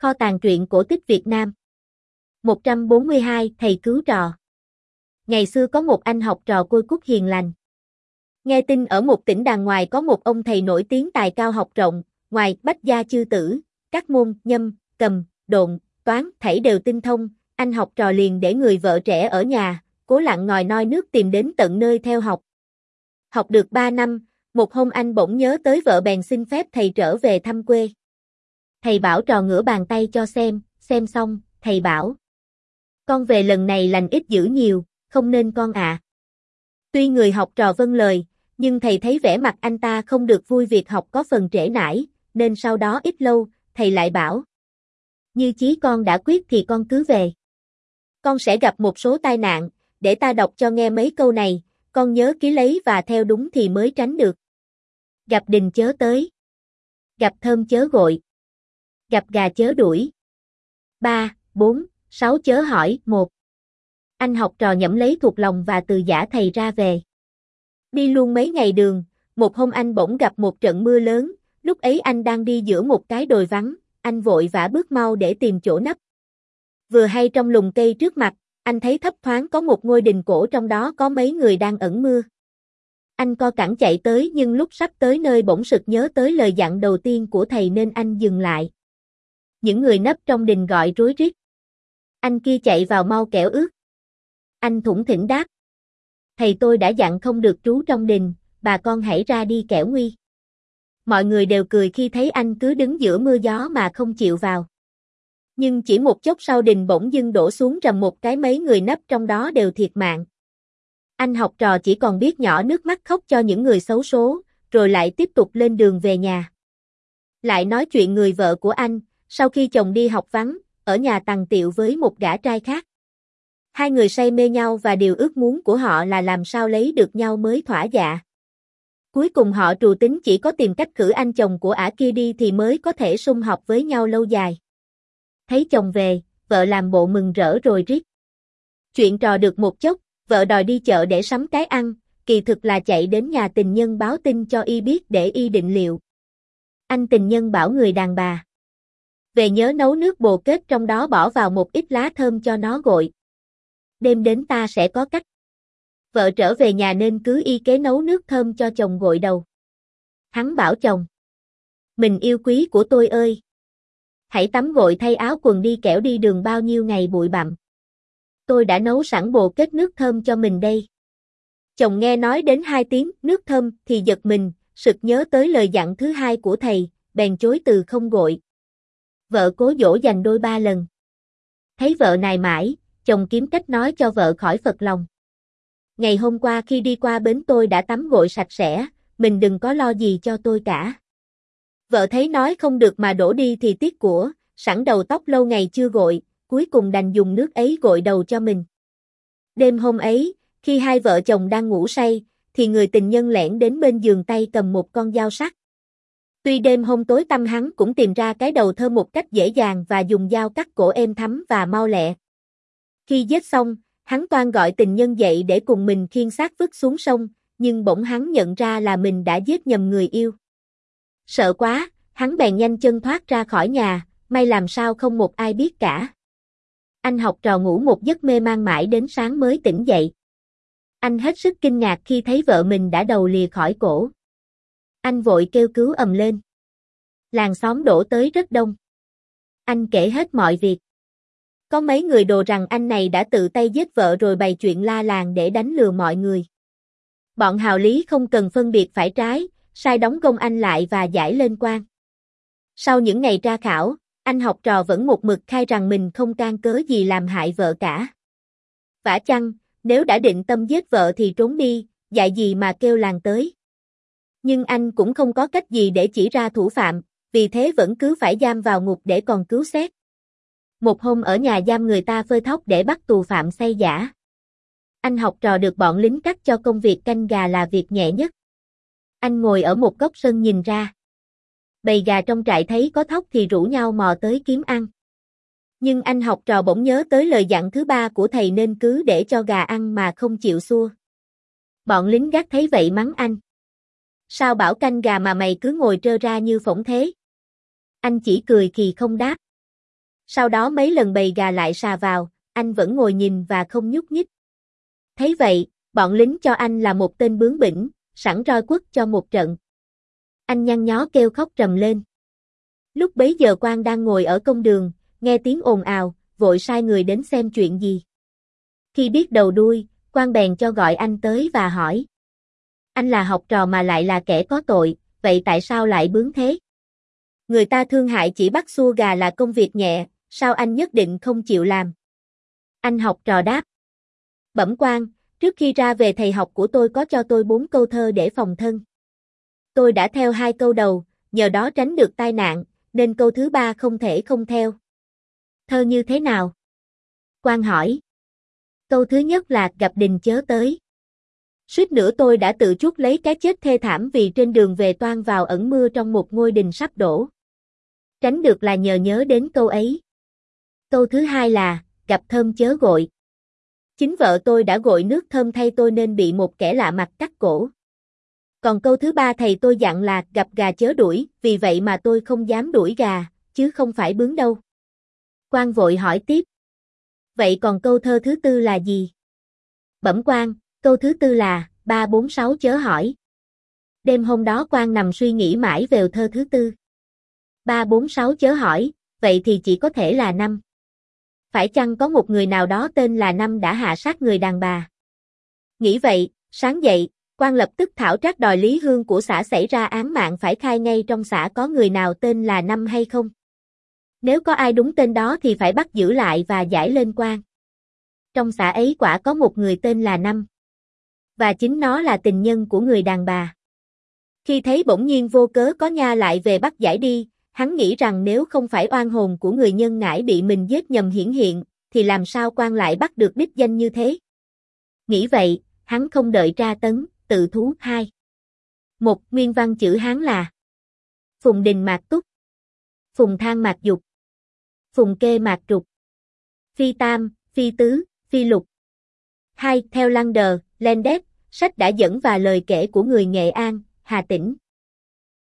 Kho tàng truyện cổ tích Việt Nam. 142 Thầy cứu trò. Ngày xưa có một anh học trò côi cút hiền lành. Nghe tin ở một tỉnh đàng ngoài có một ông thầy nổi tiếng tài cao học rộng, ngoài bách gia chư tử, các môn nhâm, cầm, độn, toán thảy đều tinh thông, anh học trò liền để người vợ trẻ ở nhà, cố lặn ngòi noi nước tìm đến tận nơi theo học. Học được 3 năm, một hôm anh bỗng nhớ tới vợ bèn xin phép thầy trở về thăm quê. Thầy bảo trò ngửa bàn tay cho xem xong, thầy bảo: con về lần này lành ít dữ nhiều, không nên con ạ. Tuy người học trò vâng lời, nhưng thầy thấy vẻ mặt anh ta không được vui việc học có phần trễ nải, nên sau đó ít lâu, thầy lại bảo: như chí con đã quyết thì con cứ về. Con sẽ gặp một số tai nạn, để ta đọc cho nghe mấy câu này, con nhớ ký lấy và theo đúng thì mới tránh được. Gặp đình chớ tới. Gặp thơm chớ gội. Gặp gà chớ đuổi. 3, 4, 6 chớ hỏi. 1. Anh học trò nhẩm lấy thuộc lòng và từ giã thầy ra về. Đi luôn mấy ngày đường, một hôm anh bỗng gặp một trận mưa lớn, lúc ấy anh đang đi giữa một cái đồi vắng, anh vội vã bước mau để tìm chỗ nấp. Vừa hay trong lùm cây trước mặt, anh thấy thấp thoáng có một ngôi đình cổ, trong đó có mấy người đang ẩn mưa. Anh co cẳng chạy tới, nhưng lúc sắp tới nơi bỗng sực nhớ tới lời dặn đầu tiên của thầy nên anh dừng lại. Những người nấp trong đình gọi rối rít: anh kia chạy vào mau kẻo ướt. Anh thủng thỉnh đáp: thầy tôi đã dặn không được trú trong đình, bà con hãy ra đi kẻo nguy. Mọi người đều cười khi thấy anh cứ đứng giữa mưa gió mà không chịu vào. Nhưng chỉ một chốc sau đình bỗng dưng đổ xuống rầm một cái, mấy người nấp trong đó đều thiệt mạng. Anh học trò chỉ còn biết nhỏ nước mắt khóc cho những người xấu số, rồi lại tiếp tục lên đường về nhà. Lại nói chuyện người vợ của anh, sau khi chồng đi học vắng, ở nhà tằng tiệu với một gã trai khác. Hai người say mê nhau và điều ước muốn của họ là làm sao lấy được nhau mới thỏa dạ. Cuối cùng họ trù tính chỉ có tìm cách khử anh chồng của ả kia đi thì mới có thể sum họp với nhau lâu dài. Thấy chồng về, vợ làm bộ mừng rỡ rồi rít. Chuyện trò được một chốc, vợ đòi đi chợ để sắm cái ăn, kỳ thực là chạy đến nhà tình nhân báo tin cho y biết để y định liệu. Anh tình nhân bảo người đàn bà: về nhớ nấu nước bồ kết, trong đó bỏ vào một ít lá thơm cho nó gội. Đêm đến ta sẽ có cách. Vợ trở về nhà nên cứ y kế nấu nước thơm cho chồng gội đầu. Hắn bảo chồng: mình yêu quý của tôi ơi, hãy tắm gội thay áo quần đi, kẻo đi đường bao nhiêu ngày bụi bặm. Tôi đã nấu sẵn bồ kết nước thơm cho mình đây. Chồng nghe nói đến 2 tiếng nước thơm thì giật mình, sực nhớ tới lời dặn thứ hai của thầy, bèn chối từ không gội. Vợ cố dỗ dành đôi 3 lần. Thấy vợ nài mãi, chồng kiếm cách nói cho vợ khỏi phật lòng. Ngày hôm qua khi đi qua bến tôi đã tắm gội sạch sẽ, mình đừng có lo gì cho tôi cả. Vợ thấy nói không được mà đổ đi thì tiếc của, sẵn đầu tóc lâu ngày chưa gội, cuối cùng đành dùng nước ấy gội đầu cho mình. Đêm hôm ấy, khi hai vợ chồng đang ngủ say, thì người tình nhân lẻn đến bên giường, tay cầm một con dao sắc. Tuy đêm hôm tối tăm, hắn cũng tìm ra cái đầu thơm một cách dễ dàng và dùng dao cắt cổ êm thấm và mau lẹ. Khi giết xong, hắn toan gọi tình nhân dậy để cùng mình khiêng xác vứt xuống sông, nhưng bỗng hắn nhận ra là mình đã giết nhầm người yêu. Sợ quá, hắn bèn nhanh chân thoát ra khỏi nhà, may làm sao không một ai biết cả. Anh học trò ngủ một giấc mê man mãi đến sáng mới tỉnh dậy. Anh hết sức kinh ngạc khi thấy vợ mình đã đầu lìa khỏi cổ. Anh vội kêu cứu ầm lên. Làng xóm đổ tới rất đông. Anh kể hết mọi việc. Có mấy người đồ rằng anh này đã tự tay giết vợ rồi bày chuyện la làng để đánh lừa mọi người. Bọn hào lý không cần phân biệt phải trái, sai đóng gông anh lại và giải lên quan. Sau những ngày tra khảo, anh học trò vẫn một mực khai rằng mình không can cớ gì làm hại vợ cả. Vả chăng, nếu đã định tâm giết vợ thì trốn đi, dại gì mà kêu làng tới. Nhưng anh cũng không có cách gì để chỉ ra thủ phạm, vì thế vẫn cứ phải giam vào ngục để còn cứu xét. Một hôm ở nhà giam người ta phơi thóc để bắt tù phạm xây giả. Anh học trò được bọn lính cắt cho công việc canh gà là việc nhẹ nhất. Anh ngồi ở một góc sân nhìn ra. Bầy gà trong trại thấy có thóc thì rủ nhau mò tới kiếm ăn. Nhưng anh học trò bỗng nhớ tới lời dặn thứ 3 của thầy nên cứ để cho gà ăn mà không chịu xua. Bọn lính gác thấy vậy mắng anh: sao bảo canh gà mà mày cứ ngồi trơ ra như phỗng thế? Anh chỉ cười khì không đáp. Sau đó mấy lần bầy gà lại sà vào, anh vẫn ngồi nhìn và không nhúc nhích. Thấy vậy, bọn lính cho anh là một tên bướng bỉnh, sẵn roi quất cho một trận. Anh nhăn nhó kêu khóc trầm lên. Lúc bấy giờ quan đang ngồi ở công đường, nghe tiếng ồn ào, vội sai người đến xem chuyện gì. Khi biết đầu đuôi, quan bèn cho gọi anh tới và hỏi. Anh là học trò mà lại là kẻ có tội, vậy tại sao lại bướng thế? Người ta thương hại chỉ bắt xua gà là công việc nhẹ, sao anh nhất định không chịu làm? Anh học trò đáp. Bẩm quan, trước khi ra về thầy học của tôi có cho tôi 4 câu thơ để phòng thân. Tôi đã theo 2 câu đầu, nhờ đó tránh được tai nạn, nên câu thứ 3 không thể không theo. Thơ như thế nào? Quan hỏi. Câu thứ nhất là gặp đình chớ tới. Suýt nữa tôi đã tự chuốc lấy cái chết thê thảm vì trên đường về toan vào ẩn mưa trong một ngôi đình sắp đổ. Tránh được là nhờ nhớ đến câu ấy. Câu thứ hai là gặp thơm chớ gội. Chính vợ tôi đã gội nước thơm thay tôi nên bị một kẻ lạ mặt cắt cổ. Còn câu thứ ba thầy tôi dặn là gặp gà chớ đuổi, vì vậy mà tôi không dám đuổi gà, chứ không phải bướng đâu. Quan vội hỏi tiếp. Vậy còn câu thơ thứ tư là gì? Bẩm quan, câu thứ tư là 3, 4, 6 chớ hỏi. Đêm hôm đó quan nằm suy nghĩ mãi về thơ thứ tư. 3, 4, 6 chớ hỏi, vậy thì chỉ có thể là 5. Phải chăng có một người nào đó tên là Năm đã hạ sát người đàn bà? Nghĩ vậy, sáng dậy, quan lập tức thảo trác đòi Lý Hương của xã xảy ra án mạng phải khai ngay trong xã có người nào tên là Năm hay không. Nếu có ai đúng tên đó thì phải bắt giữ lại và giải lên quan. Trong xã ấy quả có một người tên là Năm. Và chính nó là tình nhân của người đàn bà. Khi thấy bỗng nhiên vô cớ có nha lại về bắt giải đi, hắn nghĩ rằng nếu không phải oan hồn của người nhân ngãi bị mình giết nhầm hiển hiện, thì làm sao quan lại bắt được đích danh như thế. Nghĩ vậy, hắn không đợi tra tấn, tự thú 2. Một nguyên văn chữ Hán là Phùng đình mạc túc, Phùng thang mạc dục, Phùng kê mạc trục, Phi tam, Phi tứ, Phi lục. 2. Theo Lăng Đờ, Lendet, sách đã dẫn và lời kể của người Nghệ An, Hà Tĩnh.